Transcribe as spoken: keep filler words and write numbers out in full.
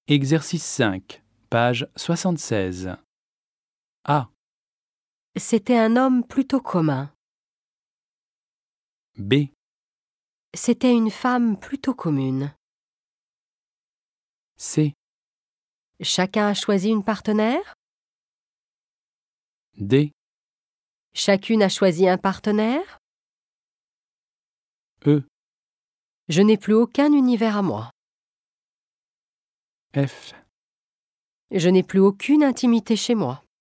Exercice cinq, page soixante-seize. A. C'était un homme plutôt commun. B. C'était une femme plutôt commune. C. Chacun a choisi une partenaire? D. Chacune a choisi un partenaire? E. Je n'ai plus aucun univers à moi. F. Je n'ai plus aucune intimité chez moi.